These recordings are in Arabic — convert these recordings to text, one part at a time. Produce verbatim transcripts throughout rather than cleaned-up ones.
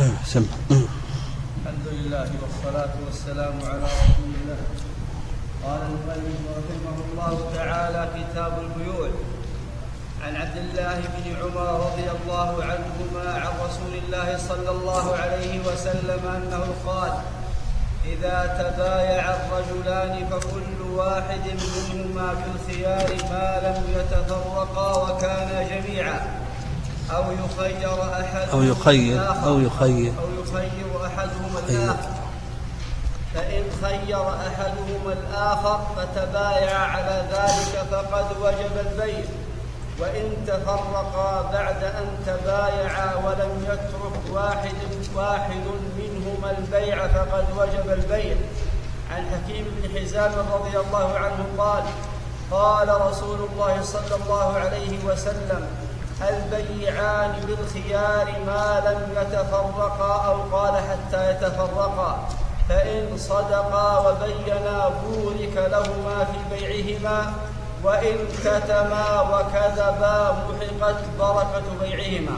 سمع. الحمد لله والصلاة والسلام على رسول الله. قال المؤلف رحمه الله تعالى: كتاب البيوع. عن عبد الله بن عمر رضي الله عنهما عن رسول الله صلى الله عليه وسلم أنه قال: إذا تبايع الرجلان فكل واحد منهما بالخيار ما لم يتفرقا وكانا جميعا، أو يخير أحد أو يخير أو يخير أو يخير أحدهما الآخر. فإن خير أحدهما الآخر فتبايع على ذلك فقد وجب البيع. وإن تفرقا بعد أن تبايعا ولم يترك واحد واحد منهما البيع فقد وجب البيع. عن حكيم بن حزام رضي الله عنه قال: قال رسول الله صلى الله عليه وسلم: البيعان بالخيار ما لم يتفرقا، أو قال حتى يتفرقا، فإن صدقا وبينا بورك لهما في بيعهما، وإن كتما وكذبا محقت بركة بيعهما.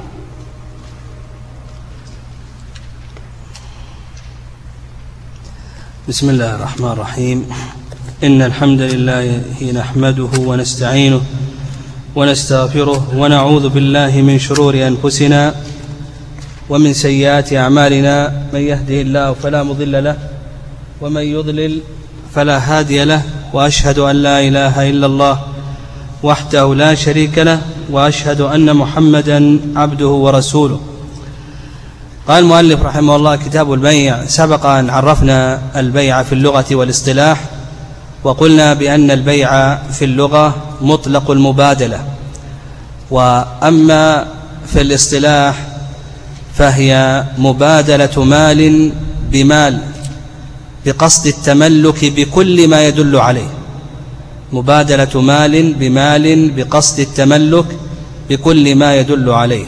بسم الله الرحمن الرحيم. إن الحمد لله نحمده ونستعينه ونستغفره ونعوذ بالله من شرور أنفسنا ومن سيئات أعمالنا، من يهده الله فلا مضل له ومن يضلل فلا هادي له، وأشهد أن لا إله إلا الله وحده لا شريك له، وأشهد أن محمدا عبده ورسوله. قال المؤلف رحمه الله: كتاب البيع. سبق أن عرفنا البيع في اللغة والاصطلاح، وقلنا بأن البيع في اللغة مطلق المبادلة، وأما في الاصطلاح فهي مبادلة مال بمال بقصد التملك بكل ما يدل عليه. مبادلة مال بمال بقصد التملك بكل ما يدل عليه.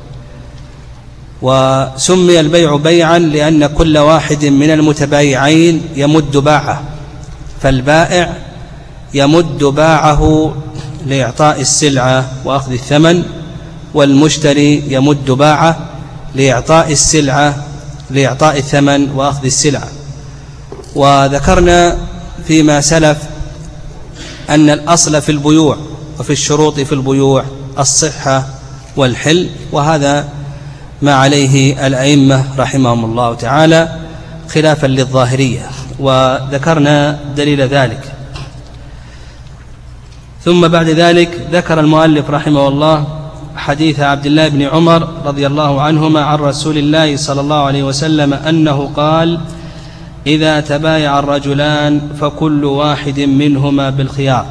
وسمي البيع بيعا لأن كل واحد من المتبايعين يمد باعه، فالبائع يمد باعه لإعطاء السلعة وأخذ الثمن، والمشتري يمد باعه لإعطاء السلعة لإعطاء الثمن وأخذ السلعة. وذكرنا فيما سلف أن الأصل في البيوع وفي الشروط في البيوع الصحة والحل، وهذا ما عليه الأئمة رحمهم الله تعالى خلافا للظاهرية، وذكرنا دليل ذلك. ثم بعد ذلك ذكر المؤلف رحمه الله حديث عبد الله بن عمر رضي الله عنهما عن رسول الله صلى الله عليه وسلم أنه قال: إذا تبايع الرجلان فكل واحد منهما بالخيار.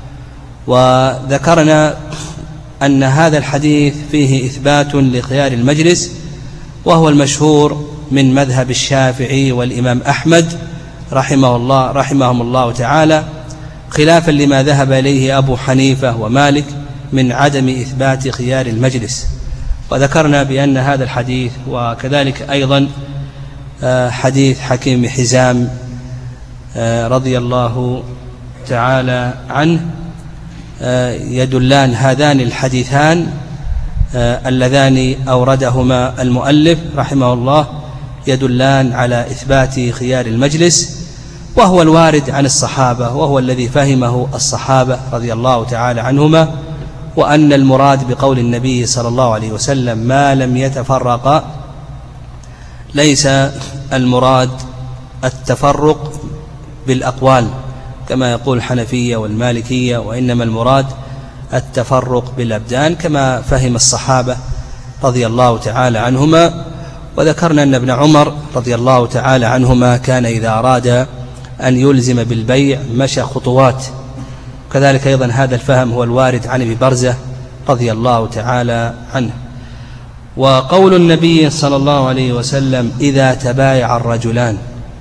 وذكرنا أن هذا الحديث فيه إثبات لخيار المجلس، وهو المشهور من مذهب الشافعي والإمام أحمد رحمه الله رحمهم الله تعالى، خلافا لما ذهب إليه أبو حنيفة ومالك من عدم إثبات خيار المجلس. وذكرنا بأن هذا الحديث وكذلك أيضا حديث حكيم حزام رضي الله تعالى عنه يدلان، هذان الحديثان اللذان أوردهما المؤلف رحمه الله يدلان على إثبات خيار المجلس، وهو الوارد عن الصحابة، وهو الذي فهمه الصحابة رضي الله تعالى عنهما، وأن المراد بقول النبي صلى الله عليه وسلم ما لم يتفرق ليس المراد التفرق بالأقوال كما يقول الحنفية والمالكية، وإنما المراد التفرق بالأبدان كما فهم الصحابة رضي الله تعالى عنهما. وذكرنا أن ابن عمر رضي الله تعالى عنهما كان إذا أراد أن يلزم بالبيع مشى خطوات، كذلك أيضا هذا الفهم هو الوارد عن ابي برزة رضي الله تعالى عنه. وقول النبي صلى الله عليه وسلم: إذا تبايع الرجلان،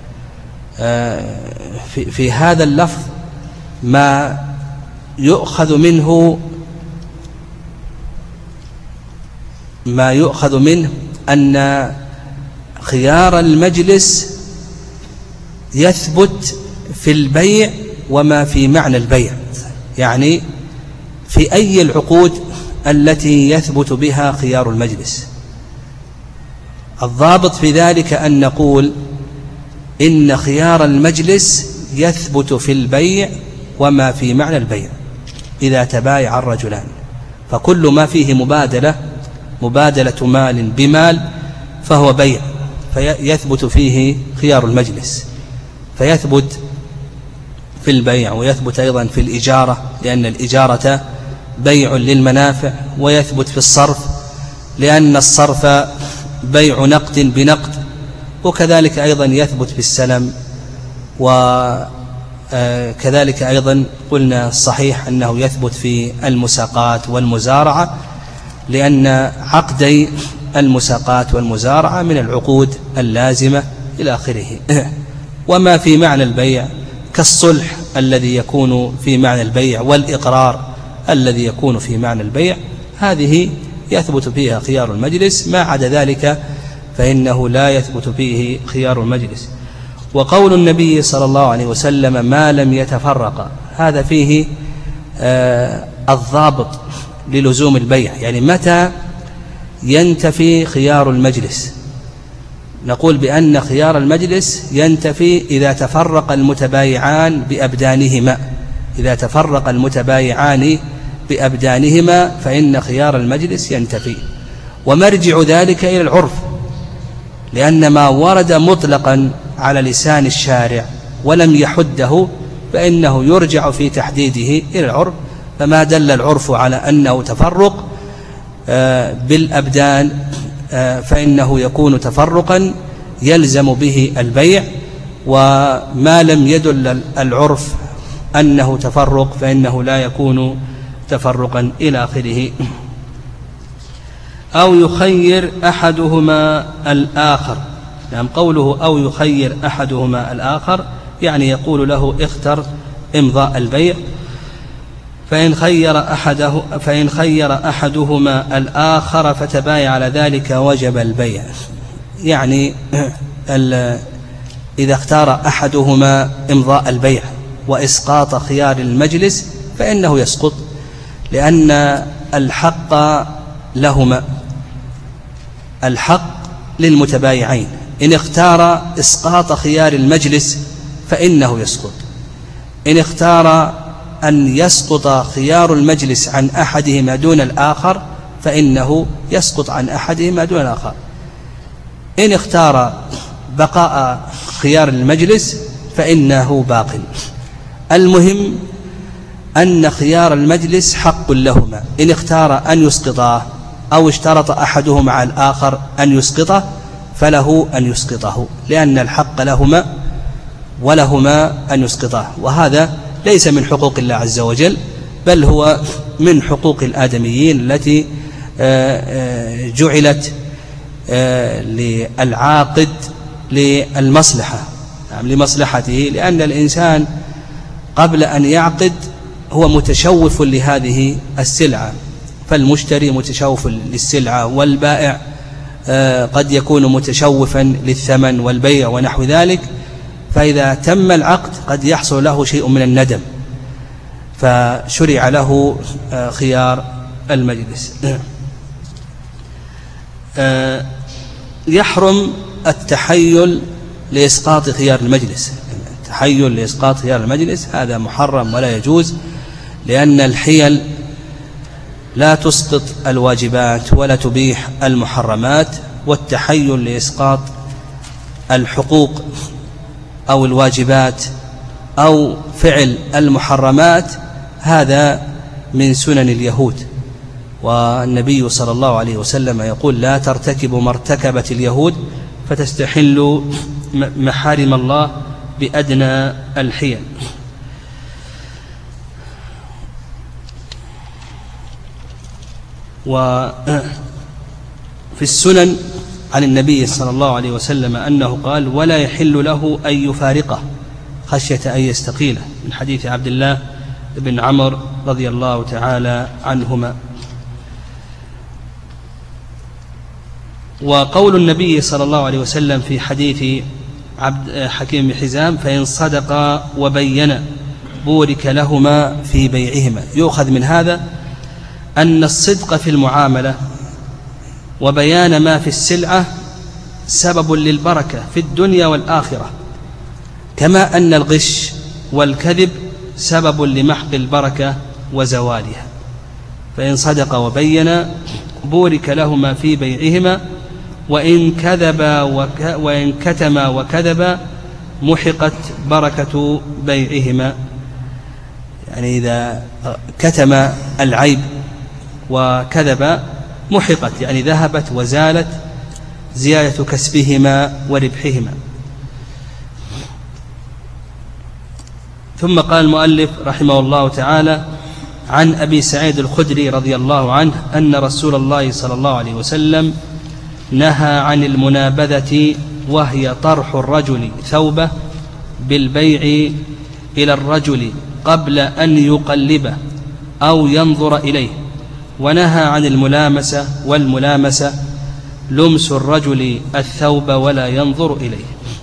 في, في هذا اللفظ ما يؤخذ منه ما يؤخذ منه أن خيار المجلس يثبت في البيع وما في معنى البيع، يعني في أي العقود التي يثبت بها خيار المجلس. الضابط في ذلك أن نقول إن خيار المجلس يثبت في البيع وما في معنى البيع إذا تبايع الرجلان، فكل ما فيه مبادلة مبادلة مال بمال فهو بيع، فيثبت فيه خيار المجلس، فيثبت في البيع ويثبت أيضا في الإجارة لأن الإجارة بيع للمنافع، ويثبت في الصرف لأن الصرف بيع نقد بنقد، وكذلك أيضا يثبت في السلم. وكذلك أيضا قلنا الصحيح أنه يثبت في المساقات والمزارعة لأن عقدي المساقات والمزارعة من العقود اللازمة إلى آخره. وما في معنى البيع كالصلح الذي يكون في معنى البيع والإقرار الذي يكون في معنى البيع، هذه يثبت فيها خيار المجلس، ما عدا ذلك فإنه لا يثبت فيه خيار المجلس. وقول النبي صلى الله عليه وسلم ما لم يتفرق، هذا فيه آه الضابط للزوم البيع، يعني متى ينتفي خيار المجلس. نقول بأن خيار المجلس ينتفي إذا تفرق المتبايعان بأبدانهما، إذا تفرق المتبايعان بأبدانهما فإن خيار المجلس ينتفي. ومرجع ذلك إلى العرف، لأن ما ورد مطلقا على لسان الشارع ولم يحده فإنه يرجع في تحديده إلى العرف، فما دل العرف على أنه تفرق بالأبدان فإنه يكون تفرقا يلزم به البيع، وما لم يدل العرف أنه تفرق فإنه لا يكون تفرقا إلى آخره. أو يخير أحدهما الآخر، نعم قوله أو يخير أحدهما الآخر يعني يقول له اختر إمضاء البيع، فإن خير أحده فإن خير أحدهما الآخر فتبايع على ذلك وجب البيع. يعني إذا اختار أحدهما إمضاء البيع وإسقاط خيار المجلس فإنه يسقط، لأن الحق لهما، الحق للمتبايعين. إن اختار إسقاط خيار المجلس فإنه يسقط، إن اختار أن يسقط خيار المجلس عن أحدهما دون الآخر فإنه يسقط عن أحدهما دون الآخر. إن اختار بقاء خيار المجلس فإنه باق. المهم أن خيار المجلس حق لهما، إن اختار أن يسقطه أو اشترط أحدهما على الآخر أن يسقطه فله أن يسقطه، لأن الحق لهما ولهما أن يسقطه. وهذا ليس من حقوق الله عز وجل، بل هو من حقوق الآدميين التي جعلت للعاقد للمصلحة، لمصلحته، لأن الإنسان قبل أن يعقد هو متشوف لهذه السلعة، فالمشتري متشوف للسلعة، والبائع قد يكون متشوفا للثمن والبيع ونحو ذلك، فإذا تم العقد قد يحصل له شيء من الندم، فشرع له خيار المجلس. يحرم التحيل لإسقاط خيار المجلس، التحيل لإسقاط خيار المجلس هذا محرم ولا يجوز، لأن الحيل لا تسقط الواجبات ولا تبيح المحرمات، والتحيل لإسقاط الحقوق أو الواجبات أو فعل المحرمات هذا من سنن اليهود، والنبي صلى الله عليه وسلم يقول لا ترتكبوا ما ارتكبت اليهود فتستحلوا محارم الله بأدنى الحيل. وفي السنن عن النبي صلى الله عليه وسلم أنه قال ولا يحل له أن يفارقه خشية أن يستقيله، من حديث عبد الله بن عمرو رضي الله تعالى عنهما. وقول النبي صلى الله عليه وسلم في حديث عبد حكيم بن حزام فإن صدقا وبينا بورك لهما في بيعهما، يؤخذ من هذا أن الصدق في المعاملة وبيان ما في السلعة سبب للبركة في الدنيا والآخرة، كما أن الغش والكذب سبب لمحق البركة وزوالها. فإن صدق وبين بورك لهما في بيعهما، وإن كذبا وك وإن كتما وكذبا محقت بركة بيعهما. يعني إذا كتم العيب وكذب محقت، يعني ذهبت وزالت زيادة كسبهما وربحهما. ثم قال المؤلف رحمه الله تعالى: عن أبي سعيد الخدري رضي الله عنه أن رسول الله صلى الله عليه وسلم نهى عن المنابذة، وهي طرح الرجل ثوبه بالبيع إلى الرجل قبل أن يقلبه أو ينظر إليه. ونهى عن الملامسة، والملامسة لمس الرجل الثوب ولا ينظر إليه.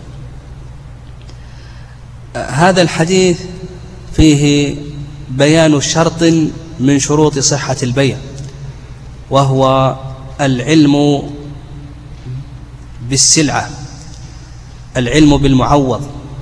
هذا الحديث فيه بيان شرط من شروط صحة البيع، وهو العلم بالسلعة، العلم بالمعوض.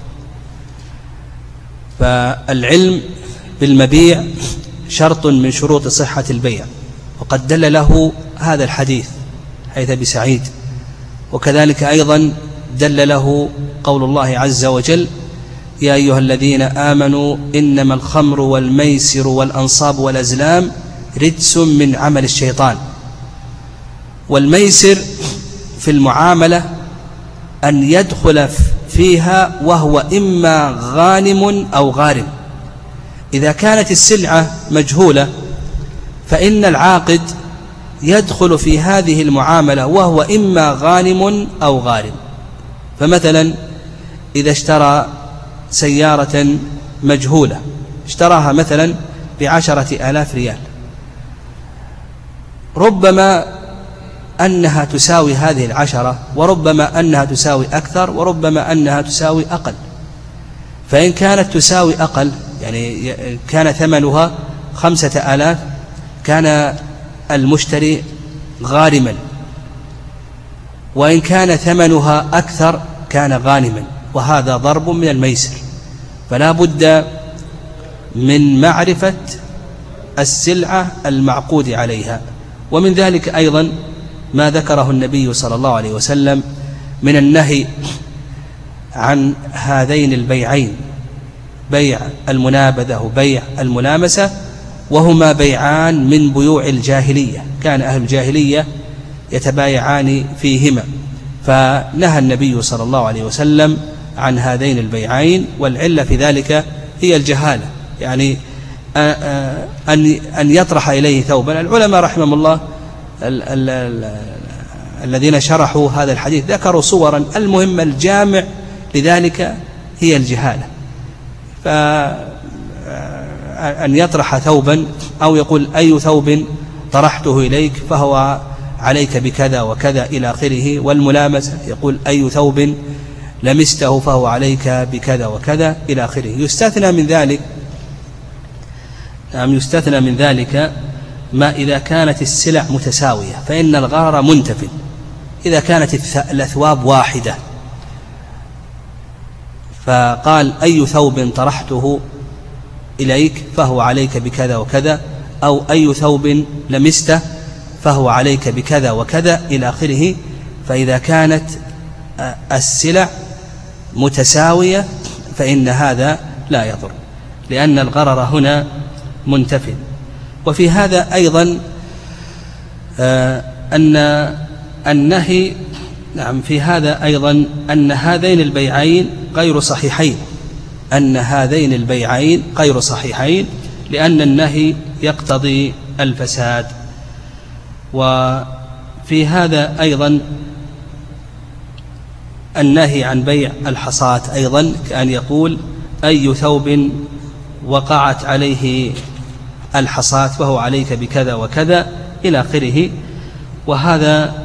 فالعلم بالمبيع شرط من شروط صحة البيع، وقد دل له هذا الحديث حيث أبي سعيد، وكذلك أيضا دل له قول الله عز وجل: يا أيها الذين آمنوا إنما الخمر والميسر والأنصاب والأزلام رجس من عمل الشيطان. والميسر في المعاملة أن يدخل فيها وهو إما غانم أو غارم. إذا كانت السلعة مجهولة فإن العاقد يدخل في هذه المعاملة وهو إما غانم أو غارم. فمثلا إذا اشترى سيارة مجهولة، اشتراها مثلا بعشرة آلاف ريال، ربما أنها تساوي هذه العشرة، وربما أنها تساوي أكثر، وربما أنها تساوي أقل. فإن كانت تساوي أقل، يعني كان ثمنها خمسة آلاف، كان المشتري غارما، وإن كان ثمنها أكثر كان غانما، وهذا ضرب من الميسر. فلا بد من معرفة السلعة المعقود عليها. ومن ذلك أيضا ما ذكره النبي صلى الله عليه وسلم من النهي عن هذين البيعين، بيع المنابذة وبيع الملامسة، وهما بيعان من بيوع الجاهلية، كان أهل الجاهلية يتبايعان فيهما، فنهى النبي صلى الله عليه وسلم عن هذين البيعين. والعلة في ذلك هي الجهالة، يعني أن يطرح إليه ثوبا. العلماء رحمهم الله ال ال ال الذين شرحوا هذا الحديث ذكروا صورا، المهم الجامع لذلك هي الجهالة. فأن يطرح ثوبا أو يقول أي ثوب طرحته إليك فهو عليك بكذا وكذا إلى آخره. والملامسة يقول أي ثوب لمسته فهو عليك بكذا وكذا إلى آخره. يستثنى من ذلك نعم يستثنى من ذلك ما إذا كانت السلع متساوية، فإن الغرر منتف. إذا كانت الأثواب واحدة فقال أي ثوب طرحته إليك فهو عليك بكذا وكذا، أو أي ثوب لمسته فهو عليك بكذا وكذا إلى آخره. فإذا كانت السلع متساوية فإن هذا لا يضر، لأن الغرر هنا منتفٍ. وفي هذا أيضا أن النهي نعم في هذا أيضا أن هذين البيعين غير صحيحين، أن هذين البيعين غير صحيحين لأن النهي يقتضي الفساد. وفي هذا أيضا النهي عن بيع الحصاة أيضا، كأن يقول أي ثوب وقعت عليه الحصاة فهو عليك بكذا وكذا إلى آخره. وهذا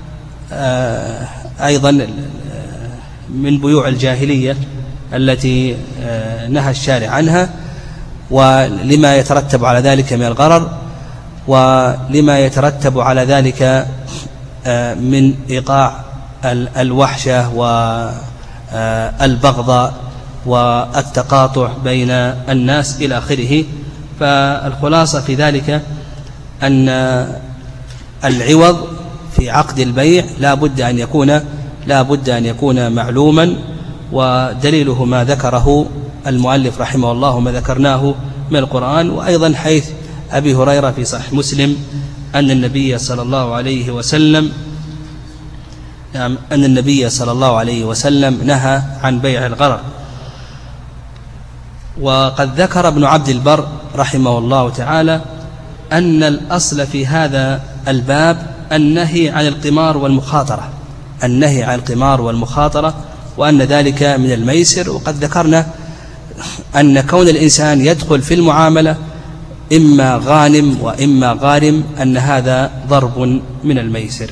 أيضا من بيوع الجاهلية التي نهى الشارع عنها، ولما يترتب على ذلك من الغرر، ولما يترتب على ذلك من إيقاع الوحشة والبغضاء والتقاطع بين الناس إلى آخره. فالخلاصة في ذلك أن العوض في عقد البيع لا بد أن يكون لا بد أن يكون معلوما، ودليله ما ذكره المؤلف رحمه الله وما ذكرناه من القرآن، وأيضا حيث أبي هريرة في صحيح مسلم أن النبي صلى الله عليه وسلم أن النبي صلى الله عليه وسلم نهى عن بيع الغرر. وقد ذكر ابن عبد البر رحمه الله تعالى أن الأصل في هذا الباب النهي عن القمار والمخاطرة النهي عن القمار والمخاطرة وأن ذلك من الميسر. وقد ذكرنا أن كون الإنسان يدخل في المعاملة إما غانم وإما غارم أن هذا ضرب من الميسر.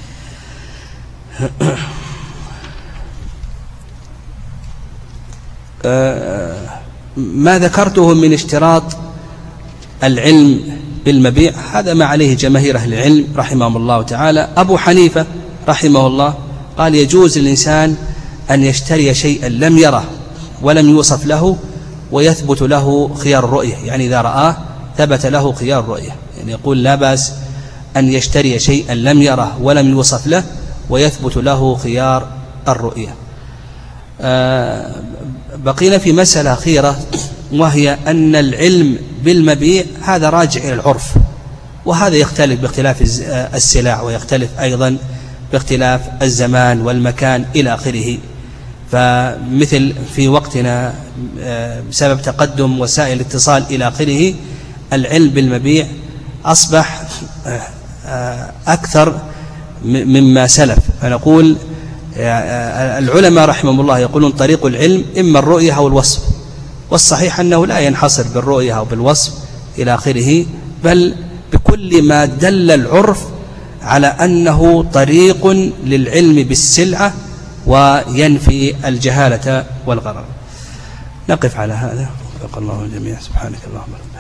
ما ذكرته من اشتراط العلم بالمبيع هذا ما عليه جماهير أهل العلم رحمهم الله تعالى. أبو حنيفة رحمه الله قال يجوز للإنسان أن يشتري شيئا لم يره ولم يوصف له ويثبت له خيار الرؤية، يعني إذا رآه ثبت له خيار الرؤية، يعني يقول لا بأس أن يشتري شيئا لم يره ولم يوصف له ويثبت له خيار الرؤية. آه بقينا في مسألة أخيرة، وهي أن العلم بالمبيع هذا راجع إلى العرف، وهذا يختلف باختلاف السلع ويختلف أيضا باختلاف الزمان والمكان إلى آخره. فمثل في وقتنا بسبب تقدم وسائل الاتصال إلى آخره العلم بالمبيع أصبح أكثر مما سلف. فنقول العلماء رحمهم الله يقولون طريق العلم إما الرؤية أو الوصف، والصحيح أنه لا ينحصر بالرؤية أو بالوصف إلى آخره، بل بكل ما دل العرف على أنه طريق للعلم بالسلعة وينفي الجهالة والغرر. نقف على هذا. وفق الله الجميع. سبحانك اللهم وبحمدك.